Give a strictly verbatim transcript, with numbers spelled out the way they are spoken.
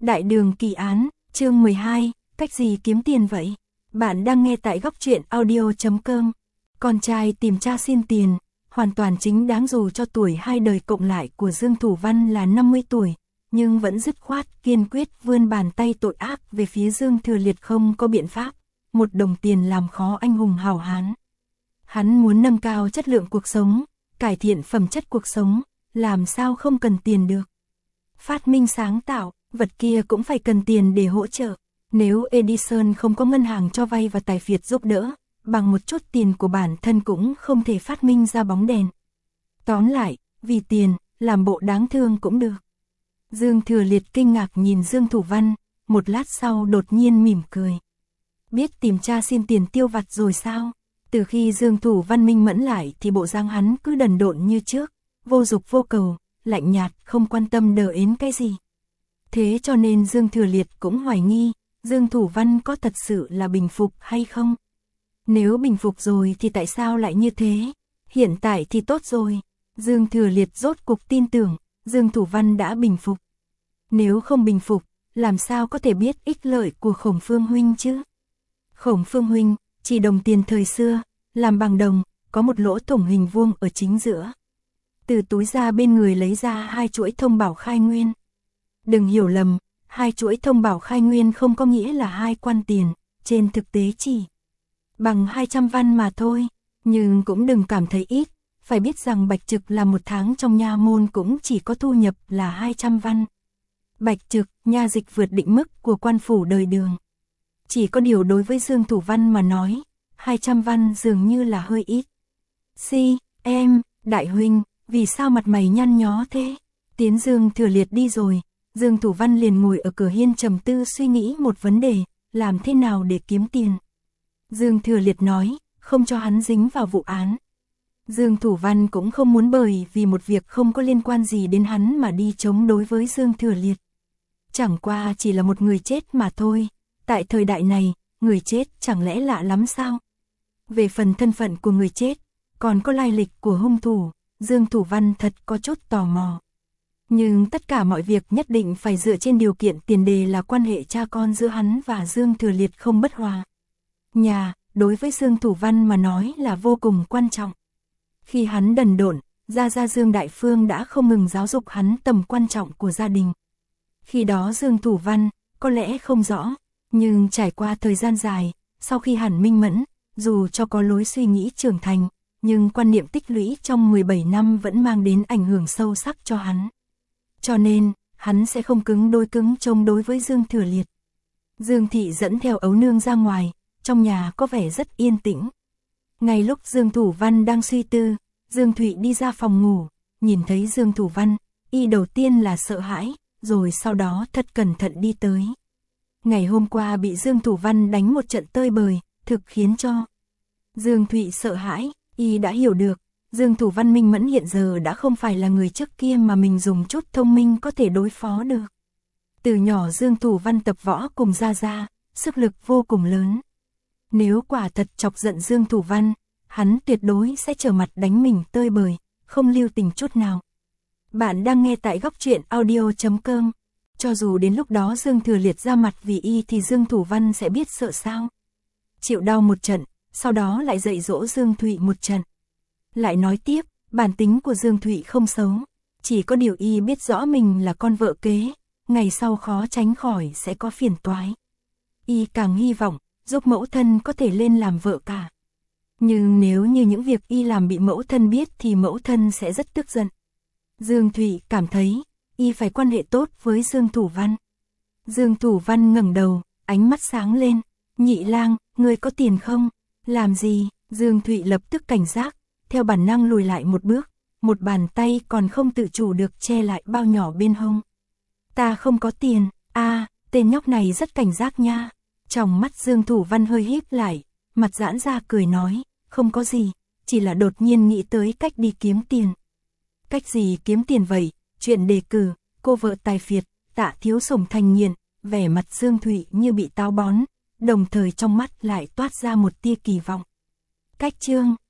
Đại đường kỳ án, chương mười hai, cách gì kiếm tiền vậy? Bạn đang nghe tại góc truyện audio chấm com. Con trai tìm cha xin tiền, hoàn toàn chính đáng dù cho tuổi hai đời cộng lại của Dương Thủ Văn là năm mươi tuổi, nhưng vẫn dứt khoát, kiên quyết vươn bàn tay tội ác về phía Dương Thừa Liệt không có biện pháp, một đồng tiền làm khó anh hùng hào hán. Hắn muốn nâng cao chất lượng cuộc sống, cải thiện phẩm chất cuộc sống, làm sao không cần tiền được. Phát minh sáng tạo, vật kia cũng phải cần tiền để hỗ trợ. Nếu Edison không có ngân hàng cho vay và tài phiệt giúp đỡ, bằng một chút tiền của bản thân cũng không thể phát minh ra bóng đèn. Tóm lại, vì tiền, làm bộ đáng thương cũng được. Dương Thừa Liệt kinh ngạc nhìn Dương Thủ Văn, một lát sau đột nhiên mỉm cười. Biết tìm cha xin tiền tiêu vặt rồi sao? Từ khi Dương Thủ Văn minh mẫn lại thì bộ dáng hắn cứ đần độn như trước, vô dục vô cầu, lạnh nhạt, không quan tâm đờ ến cái gì. Thế cho nên Dương Thừa Liệt cũng hoài nghi, Dương Thủ Văn có thật sự là bình phục hay không? Nếu bình phục rồi thì tại sao lại như thế? Hiện tại thì tốt rồi. Dương Thừa Liệt rốt cuộc tin tưởng, Dương Thủ Văn đã bình phục. Nếu không bình phục, làm sao có thể biết ích lợi của Khổng Phương Huynh chứ? Khổng Phương Huynh, chỉ đồng tiền thời xưa, làm bằng đồng, có một lỗ thủng hình vuông ở chính giữa. Từ túi ra bên người lấy ra hai chuỗi thông bảo khai nguyên. Đừng hiểu lầm, hai chuỗi thông bảo khai nguyên không có nghĩa là hai quan tiền, trên thực tế chỉ bằng hai trăm văn mà thôi, nhưng cũng đừng cảm thấy ít, phải biết rằng Bạch Trực là một tháng trong nha môn cũng chỉ có thu nhập là hai trăm văn. Bạch Trực, nha dịch vượt định mức của quan phủ đời Đường. Chỉ có điều đối với Dương Thủ Văn mà nói, hai trăm văn dường như là hơi ít. Si, em, đại huynh, vì sao mặt mày nhăn nhó thế? Tiến Dương Thừa Liệt đi rồi, Dương Thủ Văn liền ngồi ở cửa hiên trầm tư suy nghĩ một vấn đề, làm thế nào để kiếm tiền. Dương Thừa Liệt nói, không cho hắn dính vào vụ án. Dương Thủ Văn cũng không muốn bởi vì một việc không có liên quan gì đến hắn mà đi chống đối với Dương Thừa Liệt. Chẳng qua chỉ là một người chết mà thôi, tại thời đại này, người chết chẳng lẽ lạ lắm sao? Về phần thân phận của người chết, còn có lai lịch của hung thủ, Dương Thủ Văn thật có chút tò mò. Nhưng tất cả mọi việc nhất định phải dựa trên điều kiện tiền đề là quan hệ cha con giữa hắn và Dương Thừa Liệt không bất hòa. Nhà, đối với Dương Thủ Văn mà nói là vô cùng quan trọng. Khi hắn đần độn, Gia Gia Dương Đại Phương đã không ngừng giáo dục hắn tầm quan trọng của gia đình. Khi đó Dương Thủ Văn, có lẽ không rõ, nhưng trải qua thời gian dài, sau khi hẳn minh mẫn, dù cho có lối suy nghĩ trưởng thành, nhưng quan niệm tích lũy trong mười bảy năm vẫn mang đến ảnh hưởng sâu sắc cho hắn. Cho nên, hắn sẽ không cứng đôi cứng chống đối với Dương Thừa Liệt. Dương Thị dẫn theo ấu nương ra ngoài, trong nhà có vẻ rất yên tĩnh. Ngay lúc Dương Thủ Văn đang suy tư, Dương Thụy đi ra phòng ngủ, nhìn thấy Dương Thủ Văn, y đầu tiên là sợ hãi, rồi sau đó thật cẩn thận đi tới. Ngày hôm qua bị Dương Thủ Văn đánh một trận tơi bời, thực khiến cho Dương Thụy sợ hãi, y đã hiểu được, Dương Thủ Văn minh mẫn hiện giờ đã không phải là người trước kia mà mình dùng chút thông minh có thể đối phó được. Từ nhỏ Dương Thủ Văn tập võ cùng Gia Gia, sức lực vô cùng lớn. Nếu quả thật chọc giận Dương Thủ Văn, hắn tuyệt đối sẽ trở mặt đánh mình tơi bời, không lưu tình chút nào. Bạn đang nghe tại góc truyện audio chấm com. Cho dù đến lúc đó Dương Thừa Liệt ra mặt vì y thì Dương Thủ Văn sẽ biết sợ sao. Chịu đau một trận, sau đó lại dạy dỗ Dương Thụy một trận. Lại nói tiếp, bản tính của Dương Thụy không xấu, chỉ có điều y biết rõ mình là con vợ kế, ngày sau khó tránh khỏi sẽ có phiền toái. Y càng hy vọng, giúp mẫu thân có thể lên làm vợ cả. Nhưng nếu như những việc y làm bị mẫu thân biết thì mẫu thân sẽ rất tức giận. Dương Thụy cảm thấy, y phải quan hệ tốt với Dương Thủ Văn. Dương Thủ Văn ngẩng đầu, ánh mắt sáng lên, nhị lang, ngươi có tiền không? Làm gì? Dương Thụy lập tức cảnh giác, theo bản năng lùi lại một bước, một bàn tay còn không tự chủ được che lại bao nhỏ bên hông. Ta không có tiền, a à, tên nhóc này rất cảnh giác nha. Trong mắt Dương Thủ Văn hơi híp lại, mặt giãn ra cười nói, không có gì, chỉ là đột nhiên nghĩ tới cách đi kiếm tiền. Cách gì kiếm tiền vậy? Chuyện đề cử, cô vợ tài phiệt, Tạ Thiếu Sủng thành nghiện, vẻ mặt Dương Thụy như bị táo bón, đồng thời trong mắt lại toát ra một tia kỳ vọng. Cách chương